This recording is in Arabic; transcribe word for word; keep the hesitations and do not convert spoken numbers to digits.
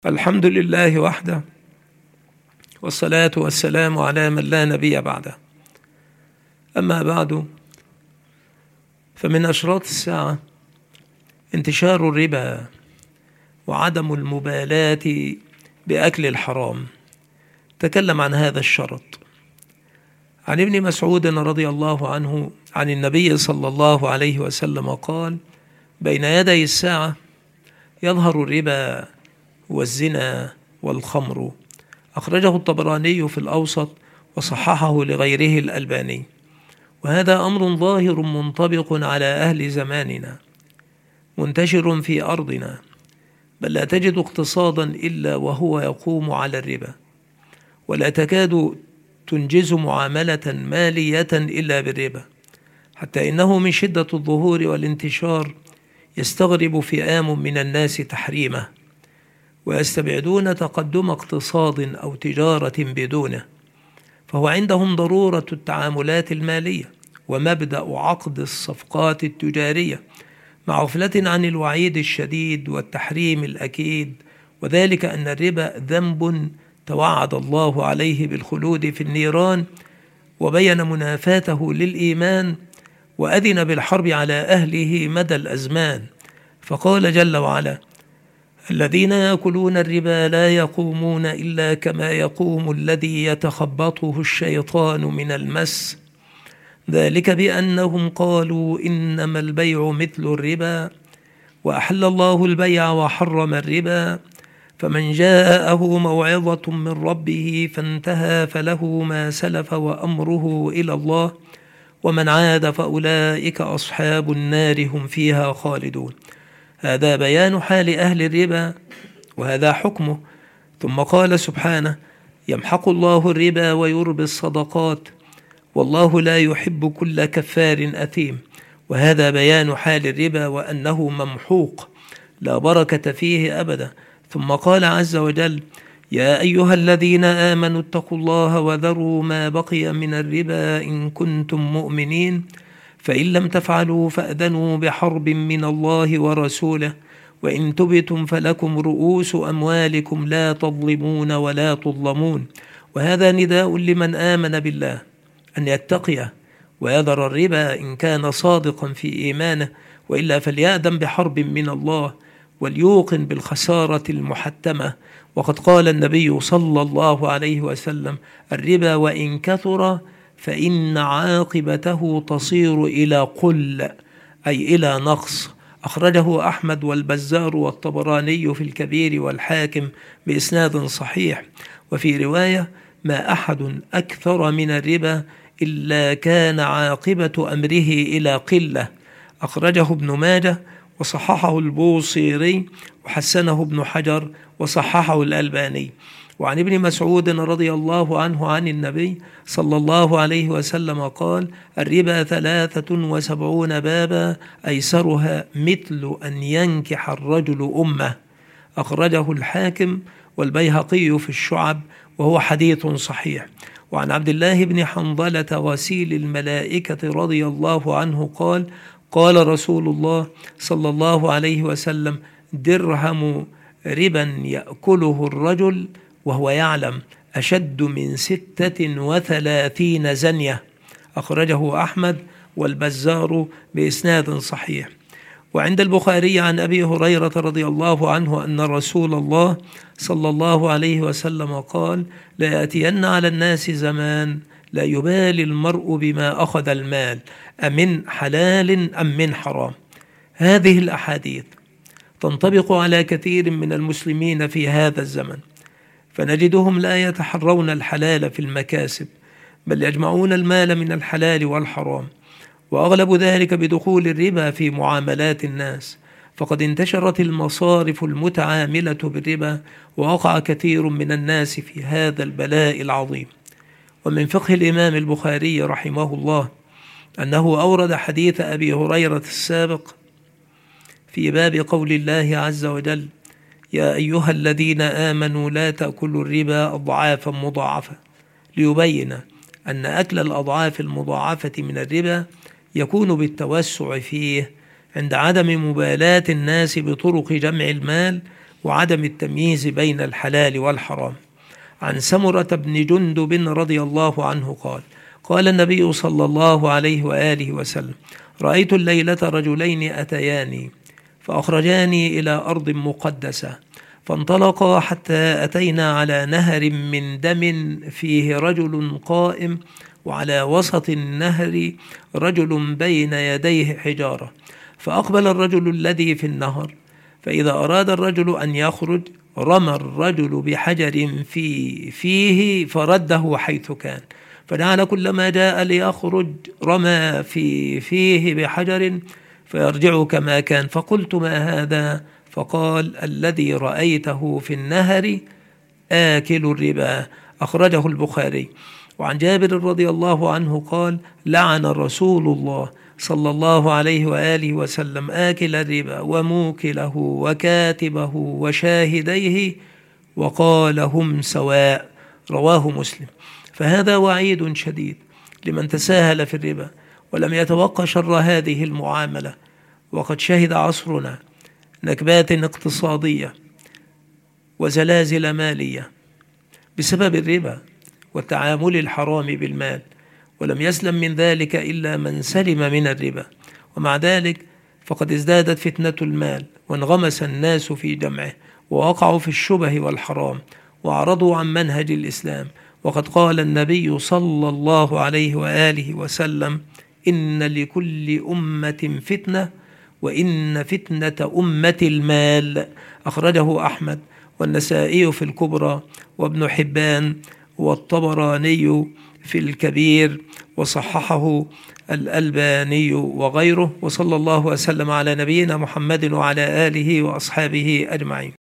الحمد لله وحده، والصلاة والسلام على من لا نبي بعده. أما بعد، فمن أشراط الساعة انتشار الربا وعدم المبالاة بأكل الحرام. تكلم عن هذا الشرط عن ابن مسعود رضي الله عنه عن النبي صلى الله عليه وسلم قال: بين يدي الساعة يظهر الربا والزنا والخمر. أخرجه الطبراني في الأوسط وصححه لغيره الألباني. وهذا أمر ظاهر منطبق على أهل زماننا، منتشر في أرضنا، بل لا تجد اقتصادا إلا وهو يقوم على الربا، ولا تكاد تنجز معاملة مالية إلا بالربا، حتى إنه من شدة الظهور والانتشار يستغرب فئام من الناس تحريمه، ويستبعدون تقدم اقتصاد أو تجارة بدونه، فهو عندهم ضرورة التعاملات المالية ومبدأ عقد الصفقات التجارية، مع غفلة عن الوعيد الشديد والتحريم الأكيد، وذلك أن الربا ذنب توعد الله عليه بالخلود في النيران، وبين منافاته للإيمان، وأذن بالحرب على أهله مدى الأزمان، فقال جل وعلا: الذين يأكلون الربا لا يقومون إلا كما يقوم الذي يتخبطه الشيطان من المس، ذلك بأنهم قالوا إنما البيع مثل الربا وأحل الله البيع وحرم الربا، فمن جاءه موعظة من ربه فانتهى فله ما سلف وأمره إلى الله، ومن عاد فأولئك أصحاب النار هم فيها خالدون. هذا بيان حال أهل الربا، وهذا حكمه. ثم قال سبحانه: يمحق الله الربا ويربي الصدقات والله لا يحب كل كفار أثيم. وهذا بيان حال الربا وأنه ممحوق لا بركة فيه أبدا. ثم قال عز وجل: يا أيها الذين آمنوا اتقوا الله وذروا ما بقي من الربا إن كنتم مؤمنين، فإن لم تفعلوا فأذنوا بحرب من الله ورسوله، وإن تبتم فلكم رؤوس أموالكم لا تظلمون ولا تظلمون. وهذا نداء لمن آمن بالله أن يتقيه ويذر الربا إن كان صادقا في إيمانه، وإلا فليأذن بحرب من الله وليوقن بالخسارة المحتمة. وقد قال النبي صلى الله عليه وسلم: الربا وإن كثر فإن عاقبته تصير إلى قل، أي إلى نقص. أخرجه أحمد والبزار والطبراني في الكبير والحاكم بإسناد صحيح. وفي رواية: ما أحد أكثر من الربا إلا كان عاقبة أمره إلى قلة. أخرجه ابن ماجه وصححه البوصيري وحسنه ابن حجر وصححه الألباني. وعن ابن مسعود رضي الله عنه عن النبي صلى الله عليه وسلم قال: الربا ثلاثة وسبعون بابا أيسرها مثل أن ينكح الرجل أمه. أخرجه الحاكم والبيهقي في الشعب، وهو حديث صحيح. وعن عبد الله بن حنظلة غسيل الملائكة رضي الله عنه قال: قال رسول الله صلى الله عليه وسلم: درهم ربا يأكله الرجل وهو يعلم أشد من ستة وثلاثين زنية. أخرجه أحمد والبزار بإسناد صحيح. وعند البخاري عن أبي هريرة رضي الله عنه أن رسول الله صلى الله عليه وسلم قال: لا يأتين على الناس زمان لا يبالي المرء بما أخذ المال أمن حلال أم من حرام. هذه الأحاديث تنطبق على كثير من المسلمين في هذا الزمن، فنجدهم لا يتحرون الحلال في المكاسب، بل يجمعون المال من الحلال والحرام، وأغلب ذلك بدخول الربا في معاملات الناس. فقد انتشرت المصارف المتعاملة بالربا، ووقع كثير من الناس في هذا البلاء العظيم. ومن فقه الإمام البخاري رحمه الله أنه أورد حديث أبي هريرة السابق في باب قول الله عز وجل: يا أيها الذين آمنوا لا تأكلوا الربا أضعافا مضاعفة، ليبين أن أكل الأضعاف المضاعفة من الربا يكون بالتوسع فيه عند عدم مبالاة الناس بطرق جمع المال وعدم التمييز بين الحلال والحرام. عن سمرة بن جندب رضي الله عنه قال: قال النبي صلى الله عليه وآله وسلم: رأيت الليلة رجلين أتياني فأخرجاني إلى أرض مقدسة، فانطلقا حتى أتينا على نهر من دم فيه رجل قائم، وعلى وسط النهر رجل بين يديه حجارة، فأقبل الرجل الذي في النهر، فإذا أراد الرجل أن يخرج رمى الرجل بحجر في فيه فرده حيث كان، فجعل كلما جاء ليخرج رمى في فيه بحجر فيرجع كما كان. فقلت: ما هذا؟ فقال: الذي رأيته في النهر آكل الربا. أخرجه البخاري. وعن جابر رضي الله عنه قال: لعن رسول الله صلى الله عليه وآله وسلم آكل الربا وموكله وكاتبه وشاهديه، وقال: هم سواء. رواه مسلم. فهذا وعيد شديد لمن تساهل في الربا ولم يتوقع شر هذه المعاملة. وقد شهد عصرنا نكبات اقتصادية وزلازل مالية بسبب الربا والتعامل الحرام بالمال، ولم يسلم من ذلك إلا من سلم من الربا. ومع ذلك فقد ازدادت فتنة المال وانغمس الناس في جمعه ووقعوا في الشبه والحرام وأعرضوا عن منهج الإسلام. وقد قال النبي صلى الله عليه وآله وسلم: إن لكل أمة فتنة وإن فتنة أمة المال. أخرجه أحمد والنسائي في الكبرى وابن حبان والطبراني في الكبير، وصححه الألباني وغيره. وصلى الله وسلم على نبينا محمد وعلى آله وأصحابه أجمعين.